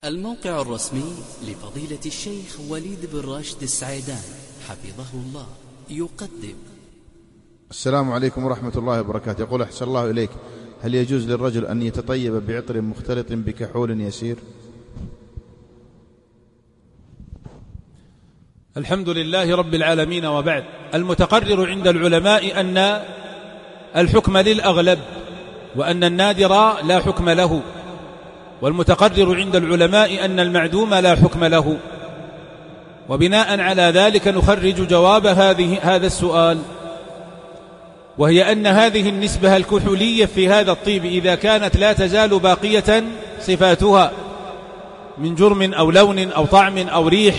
الموقع الرسمي لفضيلة الشيخ وليد بن راشد السعيدان حفظه الله يقدم. السلام عليكم ورحمة الله وبركاته. يقول أحسن الله إليك، هل يجوز للرجل أن يتطيب بعطر مختلط بكحول يسير؟ الحمد لله رب العالمين، وبعد. المتقرر عند العلماء أن الحكم للأغلب، وأن النادر لا حكم له، والمتقرر عند العلماء أن المعدوم لا حكم له. وبناء على ذلك نخرج جواب هذا السؤال، وهي أن هذه النسبة الكحولية في هذا الطيب إذا كانت لا تزال باقية صفاتها من جرم أو لون أو طعم أو ريح،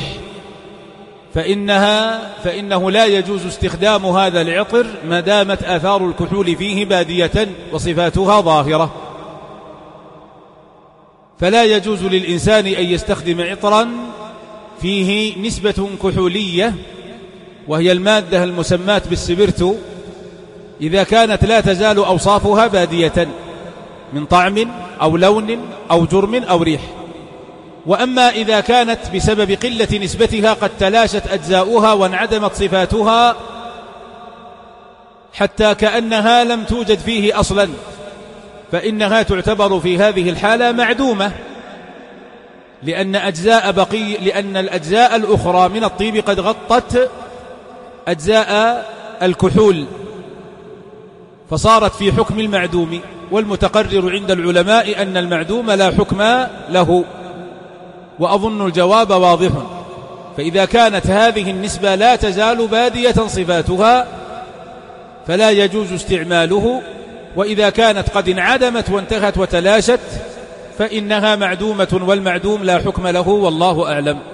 فإنه لا يجوز استخدام هذا العطر ما دامت آثار الكحول فيه بادية وصفاتها ظاهرة. فلا يجوز للإنسان أن يستخدم عطرا فيه نسبة كحولية، وهي المادة المسماة بالسبرتو، إذا كانت لا تزال أوصافها بادية من طعم أو لون أو جرم أو ريح. وأما إذا كانت بسبب قلة نسبتها قد تلاشت أجزاؤها وانعدمت صفاتها حتى كأنها لم توجد فيه أصلا، فإنها تعتبر في هذه الحالة معدومة، لأن الأجزاء الأخرى من الطيب قد غطت أجزاء الكحول، فصارت في حكم المعدوم. والمتقرر عند العلماء أن المعدوم لا حكم له، وأظن الجواب واضح. فإذا كانت هذه النسبة لا تزال بادية صفاتها فلا يجوز استعماله، وإذا كانت قد انعدمت وانتهت وتلاشت فإنها معدومة، والمعدوم لا حكم له، والله أعلم.